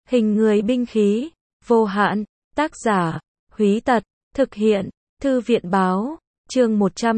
Hình người binh khí, vô hạn, tác giả, Húy Tật, thực hiện, Thư viện báo, chương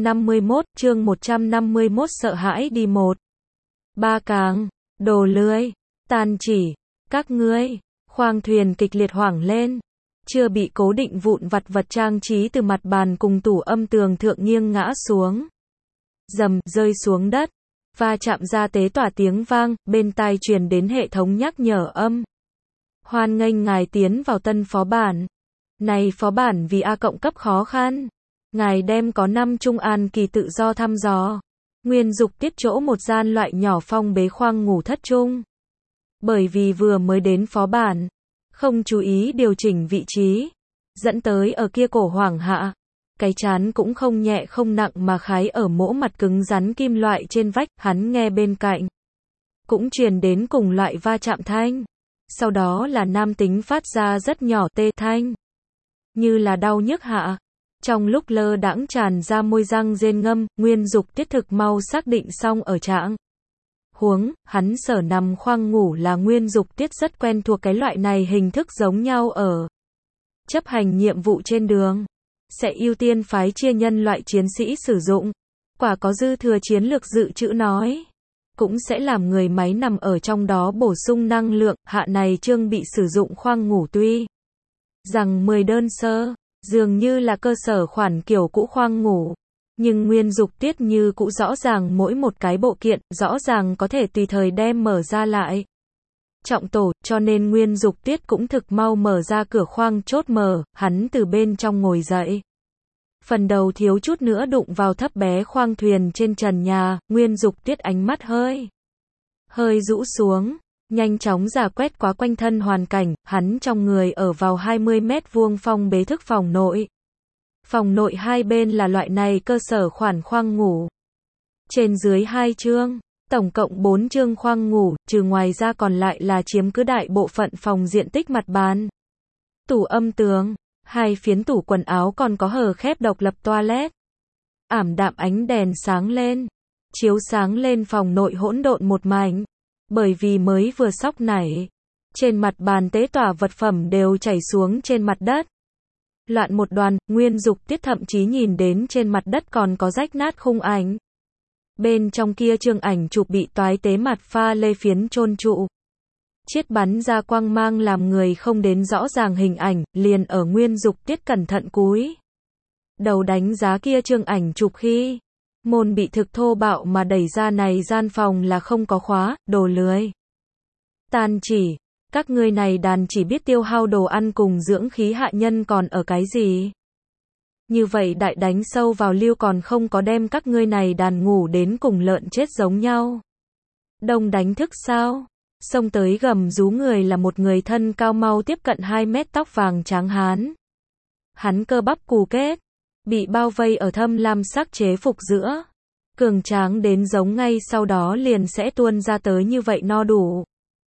151 sợ hãi đi một. Ba càng, đồ lưới, tàn chỉ, các ngươi, khoang thuyền kịch liệt hoảng lên, chưa bị cố định vụn vặt vật trang trí từ mặt bàn cùng tủ âm tường thượng nghiêng ngã xuống. Rầm, rơi xuống đất, va chạm ra tế tỏa tiếng vang, bên tai truyền đến hệ thống nhắc nhở âm. Hoan nghênh ngài tiến vào tân phó bản. Này phó bản vì A cộng cấp khó khăn. Ngài đem có 5 trung an kỳ tự do thăm dò. Nguyên dục tiết chỗ một gian loại nhỏ phong bế khoang ngủ thất trung. Bởi vì vừa mới đến phó bản, không chú ý điều chỉnh vị trí, dẫn tới ở kia cổ hoảng hạ. Cái chán cũng không nhẹ không nặng mà khái ở mỗ mặt cứng rắn kim loại trên vách, hắn nghe bên cạnh. Cũng truyền đến cùng loại va chạm thanh. Sau đó là nam tính phát ra rất nhỏ tê thanh. Như là đau nhức hạ. Trong lúc lơ đãng tràn ra môi răng rên ngâm, Nguyên dục tiết thực mau xác định xong ở trạng huống, hắn sở nằm khoang ngủ là Nguyên dục tiết rất quen thuộc cái loại này hình thức giống nhau ở chấp hành nhiệm vụ trên đường. Sẽ ưu tiên phái chia nhân loại chiến sĩ sử dụng. Quả có dư thừa chiến lược dự trữ nói. Cũng sẽ làm người máy nằm ở trong đó bổ sung năng lượng. Hạ này chương bị sử dụng khoang ngủ tuy rằng 10 đơn sơ, dường như là cơ sở khoản kiểu cũ khoang ngủ. Nhưng Nguyên dục tiết như cũ rõ ràng mỗi một cái bộ kiện, rõ ràng có thể tùy thời đem mở ra lại. Trọng tổ, cho nên Nguyên dục tiết cũng thực mau mở ra cửa khoang chốt mở, hắn từ bên trong ngồi dậy. Phần đầu thiếu chút nữa đụng vào thấp bé khoang thuyền trên trần nhà, Nguyên dục tiết ánh mắt hơi rũ xuống, nhanh chóng rà quét quá quanh thân hoàn cảnh, hắn trong người ở vào 20 mét vuông phong bế thức phòng nội. Phòng nội hai bên là loại này cơ sở khoản khoang ngủ. Trên dưới 2 chương, tổng cộng 4 chương khoang ngủ, trừ ngoài ra còn lại là chiếm cứ đại bộ phận phòng diện tích mặt bàn. Tủ âm tường, 2 phiến tủ quần áo còn có hở khép độc lập toilet. Ảm đạm ánh đèn sáng lên, chiếu sáng lên phòng nội hỗn độn một mảnh. Bởi vì mới vừa sóc nảy, trên mặt bàn tế tỏa vật phẩm đều chảy xuống trên mặt đất. Loạn một đoàn, Nguyên dục tiết thậm chí nhìn đến trên mặt đất còn có rách nát khung ảnh. Bên trong kia chương ảnh chụp bị toái tế mặt pha lê phiến chôn trụ. Chiết bắn ra quang mang làm người không đến rõ ràng hình ảnh, liền ở Nguyên dục tiết cẩn thận cúi đầu đánh giá kia chương ảnh chụp khi môn bị thực thô bạo mà đẩy ra này gian phòng là không có khóa, đồ lưới. Tàn chỉ, các ngươi này đàn chỉ biết tiêu hao đồ ăn cùng dưỡng khí hạ nhân còn ở cái gì? Như vậy đại đánh sâu vào lưu còn không có đem các ngươi này đàn ngủ đến cùng lợn chết giống nhau. Đông đánh thức sao? Xông tới gầm rú người là một người thân cao mau tiếp cận 2 mét tóc vàng trắng hán. Hắn cơ bắp cù kết, bị bao vây ở thâm lam sắc chế phục giữa. Cường tráng đến giống ngay sau đó liền sẽ tuôn ra tới như vậy no đủ.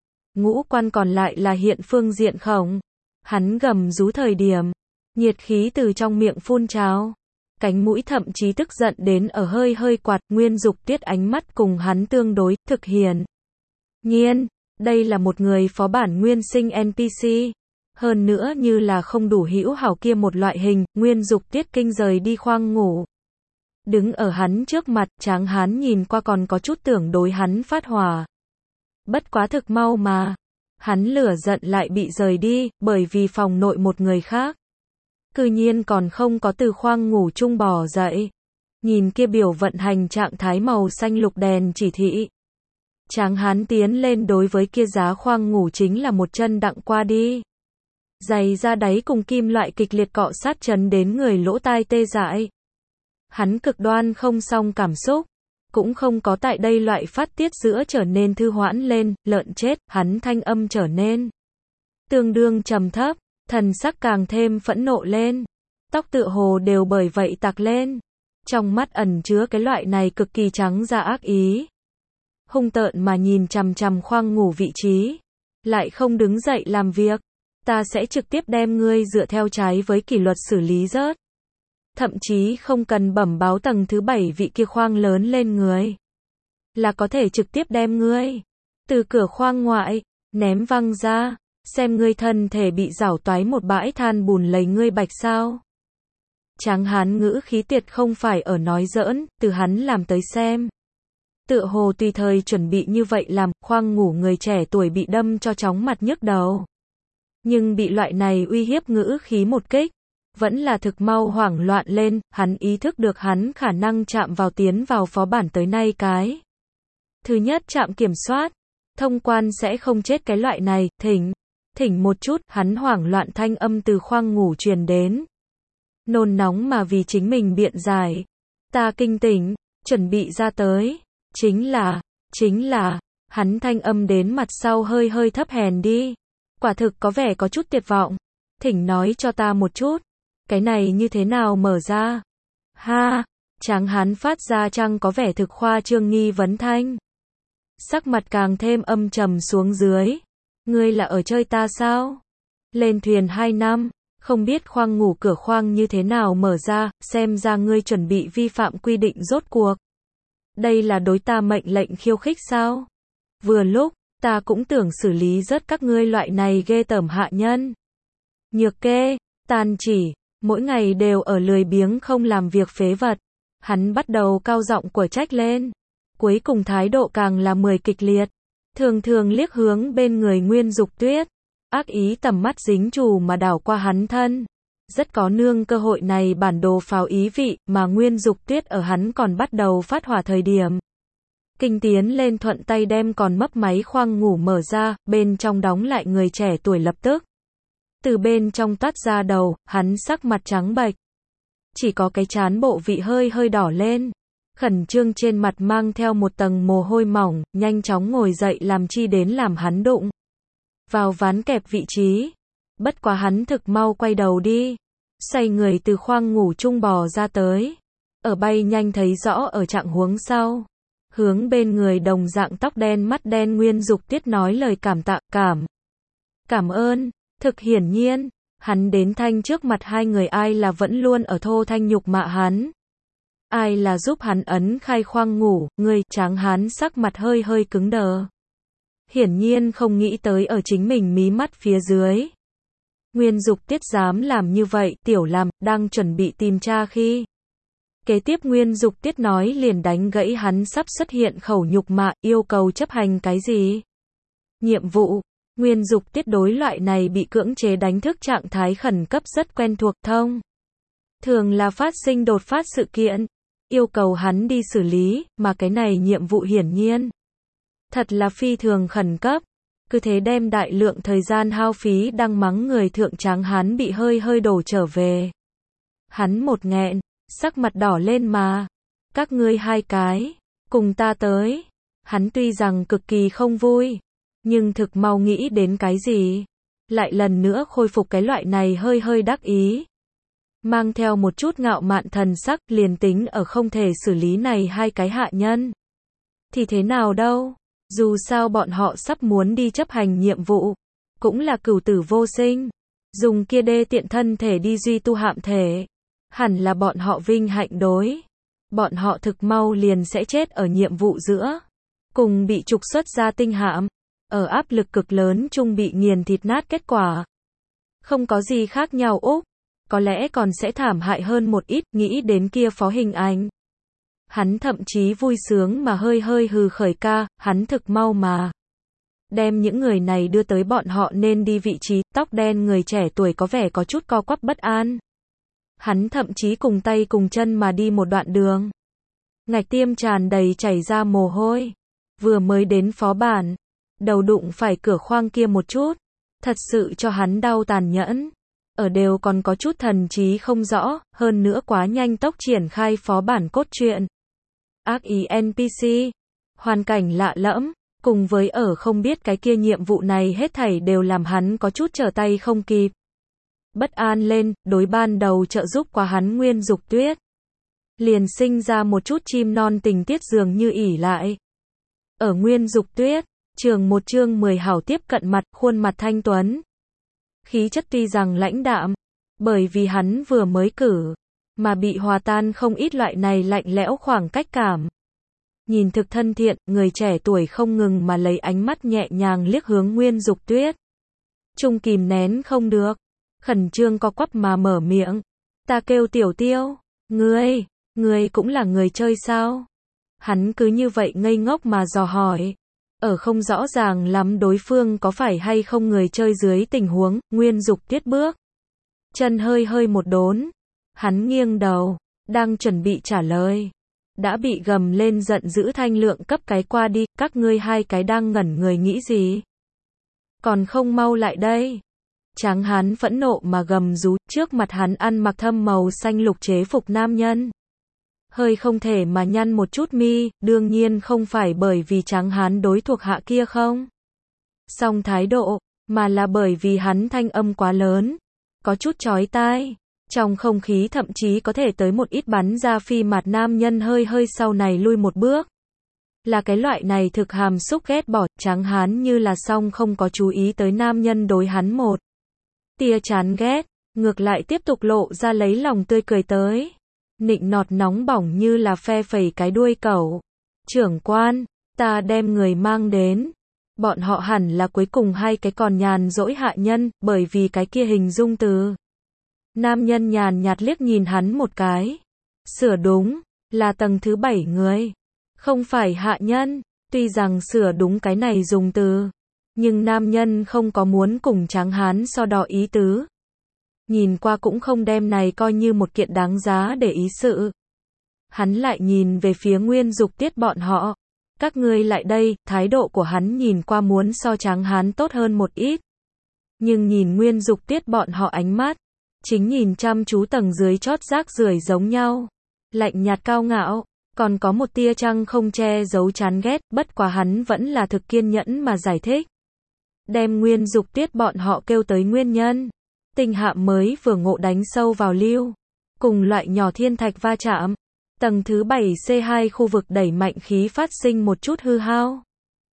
Ngũ quan còn lại là hiện phương diện khổng. Hắn gầm rú thời điểm, nhiệt khí từ trong miệng phun trào. Cánh mũi thậm chí tức giận đến ở hơi quạt, Nguyên dục tiết ánh mắt cùng hắn tương đối, thực hiển nhiên, đây là một người phó bản nguyên sinh NPC. Hơn nữa như là không đủ hữu hảo kia một loại hình, Nguyên dục tiết kinh rời đi khoang ngủ. Đứng ở hắn trước mặt, tráng hán nhìn qua còn có chút tưởng đối hắn phát hỏa. Bất quá thực mau mà. Hắn lửa giận lại bị rời đi, bởi vì phòng nội một người khác. Cư nhiên còn không có từ khoang ngủ chung bò dậy. Nhìn kia biểu vận hành trạng thái màu xanh lục đèn chỉ thị. Tráng hán tiến lên đối với kia giá khoang ngủ chính là một chân đặng qua đi. Giày ra đáy cùng kim loại kịch liệt cọ sát chấn đến người lỗ tai tê dại. Hắn cực đoan không xong cảm xúc. Cũng không có tại đây loại phát tiết giữa trở nên thư hoãn lên, lợn chết, hắn thanh âm trở nên tương đương trầm thấp, thần sắc càng thêm phẫn nộ lên. Tóc tựa hồ đều bởi vậy tạc lên. Trong mắt ẩn chứa cái loại này cực kỳ trắng ra ác ý. Hung tợn mà nhìn chằm chằm khoang ngủ vị trí. Lại không đứng dậy làm việc. Ta sẽ trực tiếp đem ngươi dựa theo trái với kỷ luật xử lý rớt. Thậm chí không cần bẩm báo tầng thứ 7 vị kia khoang lớn lên người. Là có thể trực tiếp đem ngươi từ cửa khoang ngoại ném văng ra. xem ngươi thân thể bị rảo toái một bãi than bùn lấy ngươi bạch sao. Tráng hán ngữ khí tiệt không phải ở nói giỡn, từ hắn làm tới xem. Tựa hồ tùy thời chuẩn bị như vậy làm, khoang ngủ người trẻ tuổi bị đâm cho chóng mặt nhức đầu. Nhưng bị loại này uy hiếp ngữ khí một kích, vẫn là thực mau hoảng loạn lên, hắn ý thức được hắn khả năng chạm vào tiến vào phó bản tới nay cái. Thứ nhất trạm kiểm soát, thông quan sẽ không chết cái loại này, thỉnh một chút, hắn hoảng loạn thanh âm từ khoang ngủ truyền đến. Nôn nóng mà vì chính mình biện giải. Ta kinh tỉnh, chuẩn bị ra tới. Chính là, hắn thanh âm đến mặt sau hơi hơi thấp hèn đi. Quả thực có vẻ có chút tuyệt vọng. Thỉnh nói cho ta một chút. Cái này như thế nào mở ra? Ha, tráng hán phát ra chăng có vẻ thực khoa trương nghi vấn thanh. Sắc mặt càng thêm âm trầm xuống dưới. Ngươi là ở chơi ta sao? Lên thuyền 2 năm, không biết khoang ngủ cửa khoang như thế nào mở ra, xem ra ngươi chuẩn bị vi phạm quy định rốt cuộc. Đây là đối ta mệnh lệnh khiêu khích sao? Vừa lúc, ta cũng tưởng xử lý rớt các ngươi loại này ghê tởm hạ nhân. Nhược kê, tàn chỉ, mỗi ngày đều ở lười biếng không làm việc phế vật. Hắn bắt đầu cao giọng của trách lên. Cuối cùng thái độ càng là 10 kịch liệt. Thường thường liếc hướng bên người Nguyên Dục Tuyết. Ác ý tầm mắt dính chù mà đảo qua hắn thân. Rất có nương cơ hội này bản đồ pháo ý vị mà Nguyên Dục Tuyết ở hắn còn bắt đầu phát hỏa thời điểm. Kinh tiến lên thuận tay đem còn mấp máy khoang ngủ mở ra, bên trong đóng lại người trẻ tuổi lập tức. Từ bên trong toát ra đầu, hắn sắc mặt trắng bệch. Chỉ có cái trán bộ vị hơi hơi đỏ lên. Khẩn trương trên mặt mang theo một tầng mồ hôi mỏng, nhanh chóng ngồi dậy làm chi đến làm hắn đụng vào ván kẹp vị trí. Bất quá hắn thực mau quay đầu đi. Xoay người từ khoang ngủ chung bò ra tới. Ở bay nhanh thấy rõ ở trạng huống sau. Hướng bên người đồng dạng tóc đen mắt đen Nguyên Dục Tuyết nói lời cảm ơn. Thực hiển nhiên, hắn đến thanh trước mặt hai người ai là vẫn luôn ở thô thanh nhục mạ hắn. Ai là giúp hắn ấn khai khoang ngủ, người tráng hán sắc mặt hơi hơi cứng đờ. Hiển nhiên không nghĩ tới ở chính mình mí mắt phía dưới. Nguyên Dục Tiết dám làm như vậy, tiểu làm, đang chuẩn bị tìm tra khi. Kế tiếp Nguyên Dục Tiết nói liền đánh gãy hắn sắp xuất hiện khẩu nhục mạ, yêu cầu chấp hành cái gì? Nhiệm vụ. Nguyên Dục Tiết đối loại này bị cưỡng chế đánh thức trạng thái khẩn cấp rất quen thuộc thông. Thường là phát sinh đột phát sự kiện. Yêu cầu hắn đi xử lý, mà cái này nhiệm vụ hiển nhiên. Thật là phi thường khẩn cấp. Cứ thế đem đại lượng thời gian hao phí đang mắng người thượng tráng hán bị hơi hơi đổ trở về. Hắn một nghẹn, sắc mặt đỏ lên mà. Các ngươi hai cái, cùng ta tới. Hắn tuy rằng cực kỳ không vui, nhưng thực mau nghĩ đến cái gì. Lại lần nữa khôi phục cái loại này hơi hơi đắc ý. Mang theo một chút ngạo mạn thần sắc liền tính ở không thể xử lý này hai cái hạ nhân. Thì thế nào đâu, dù sao bọn họ sắp muốn đi chấp hành nhiệm vụ. Cũng là cửu tử vô sinh. Dùng kia đê tiện thân thể đi duy tu hạm thể. Hẳn là bọn họ vinh hạnh đối. Bọn họ thực mau liền sẽ chết ở nhiệm vụ giữa. Cùng bị trục xuất ra tinh hạm. Ở áp lực cực lớn chung bị nghiền thịt nát kết quả. Không có gì khác nhau Úc. Có lẽ còn sẽ thảm hại hơn một ít, nghĩ đến kia phó hình ảnh. Hắn thậm chí vui sướng mà hơi hơi hừ khởi ca, hắn thực mau mà. Đem những người này đưa tới bọn họ nên đi vị trí, tóc đen người trẻ tuổi có vẻ có chút co quắp bất an. Hắn thậm chí cùng tay cùng chân mà đi một đoạn đường. Ngạch tiêm tràn đầy chảy ra mồ hôi. Vừa mới đến phó bản. Đầu đụng phải cửa khoang kia một chút. Thật sự cho hắn đau tàn nhẫn. Ở đều còn có chút thần trí không rõ, hơn nữa quá nhanh tốc triển khai phó bản cốt truyện. Ác ý NPC. Hoàn cảnh lạ lẫm. Cùng với ở không biết cái kia nhiệm vụ này hết thảy đều làm hắn có chút trở tay không kịp. Bất an lên, đối ban đầu trợ giúp qua hắn Nguyên Dục Tuyết. Liền sinh ra một chút chim non tình tiết dường như ỉ lại. Ở Nguyên Dục Tuyết, chương 10 hảo tiếp cận mặt, khuôn mặt thanh tuấn. Khí chất tuy rằng lãnh đạm, bởi vì hắn vừa mới cử, mà bị hòa tan không ít loại này lạnh lẽo khoảng cách cảm. Nhìn thực thân thiện, người trẻ tuổi không ngừng mà lấy ánh mắt nhẹ nhàng liếc hướng Nguyên Dục Tuyết. Trung kìm nén không được, khẩn trương co quắp mà mở miệng. Ta kêu Tiểu Tiêu, ngươi cũng là người chơi sao? Hắn cứ như vậy ngây ngốc mà dò hỏi. Ở không rõ ràng lắm đối phương có phải hay không người chơi dưới tình huống, Nguyên Dục Tiết bước. Chân hơi hơi một đốn. Hắn nghiêng đầu, đang chuẩn bị trả lời. Đã bị gầm lên giận dữ Thanh Lượng cấp cái qua đi, các ngươi hai cái đang ngẩn người nghĩ gì? Còn không mau lại đây. Tráng hán phẫn nộ mà gầm rú, trước mặt hắn ăn mặc thâm màu xanh lục chế phục nam nhân. Hơi không thể mà nhăn một chút mi, đương nhiên không phải bởi vì tráng hán đối thuộc hạ kia không song thái độ, mà là bởi vì hắn thanh âm quá lớn, có chút chói tai. Trong không khí thậm chí có thể tới một ít bắn ra phi mặt nam nhân hơi hơi sau này lui một bước. Là cái loại này thực hàm xúc ghét bỏ, tráng hán như là song không có chú ý tới nam nhân đối hắn một tia chán ghét, ngược lại tiếp tục lộ ra lấy lòng tươi cười tới. Nịnh nọt nóng bỏng như là phe phẩy cái đuôi cẩu. Trưởng quan, ta đem người mang đến. Bọn họ hẳn là cuối cùng hai cái còn nhàn dỗi hạ nhân, bởi vì cái kia hình dung từ. Nam nhân nhàn nhạt liếc nhìn hắn một cái. Sửa đúng, là tầng thứ 7 người. Không phải hạ nhân, tuy rằng sửa đúng cái này dùng từ. Nhưng nam nhân không có muốn cùng tráng hán so đo ý tứ. Nhìn qua cũng không đem này coi như một kiện đáng giá để ý sự. Hắn lại nhìn về phía Nguyên Dục Tiết bọn họ. Các ngươi lại đây, thái độ của hắn nhìn qua muốn so tráng hán tốt hơn một ít. Nhưng nhìn Nguyên Dục Tiết bọn họ ánh mắt, chính nhìn chăm chú tầng dưới chót rác rưởi giống nhau. Lạnh nhạt cao ngạo, còn có một tia trăng không che giấu chán ghét, bất quá hắn vẫn là thực kiên nhẫn mà giải thích. Đem Nguyên Dục Tiết bọn họ kêu tới nguyên nhân. Tinh hạm mới vừa ngộ đánh sâu vào lưu. Cùng loại nhỏ thiên thạch va chạm. Tầng thứ 7C2 khu vực đẩy mạnh khí phát sinh một chút hư hao.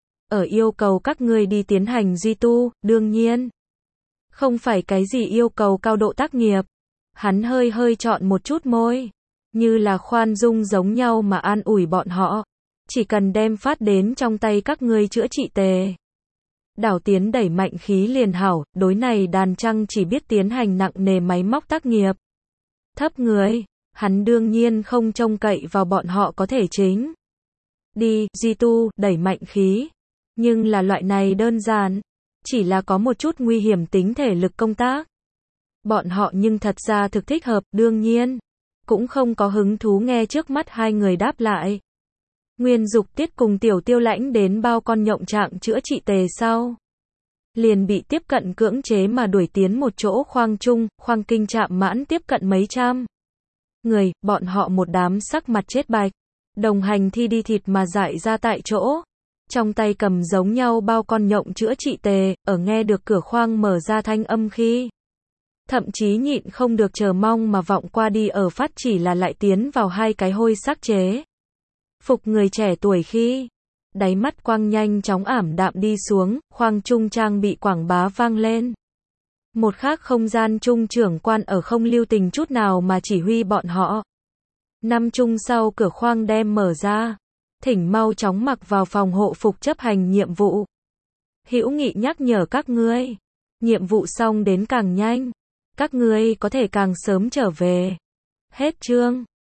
Ở yêu cầu các ngươi đi tiến hành duy tu, đương nhiên. Không phải cái gì yêu cầu cao độ tác nghiệp. Hắn hơi hơi chọn một chút môi. Như là khoan dung giống nhau mà an ủi bọn họ. Chỉ cần đem phát đến trong tay các ngươi chữa trị tề. Đảo tiến đẩy mạnh khí liền hảo, đối này đàn trăng chỉ biết tiến hành nặng nề máy móc tác nghiệp. Thấp người, hắn đương nhiên không trông cậy vào bọn họ có thể chính. Đi, duy tu, đẩy mạnh khí. Nhưng là loại này đơn giản, chỉ là có một chút nguy hiểm tính thể lực công tác. Bọn họ nhưng thật ra thực thích hợp, đương nhiên. Cũng không có hứng thú nghe trước mắt hai người đáp lại. Nguyên Dục Tiết cùng Tiểu Tiêu lãnh đến bao con nhộng trạng chữa trị tề sau. Liền bị tiếp cận cưỡng chế mà đuổi tiến một chỗ khoang chung, khoang kinh trạm mãn tiếp cận mấy trăm. Người, bọn họ một đám sắc mặt chết bạch. Đồng hành thi đi thịt mà dại ra tại chỗ. Trong tay cầm giống nhau bao con nhộng chữa trị tề, ở nghe được cửa khoang mở ra thanh âm khi. Thậm chí nhịn không được chờ mong mà vọng qua đi ở phát chỉ là lại tiến vào hai cái hôi sắc chế. Phục người trẻ tuổi khi. Đáy mắt quang nhanh chóng ảm đạm đi xuống, khoang trung trang bị quảng bá vang lên. Một khác không gian trung trưởng quan ở không lưu tình chút nào mà chỉ huy bọn họ. Năm chung sau cửa khoang đem mở ra. Thỉnh mau chóng mặc vào phòng hộ phục chấp hành nhiệm vụ. Hữu nghị nhắc nhở các ngươi. Nhiệm vụ xong đến càng nhanh. Các ngươi có thể càng sớm trở về. Hết chương.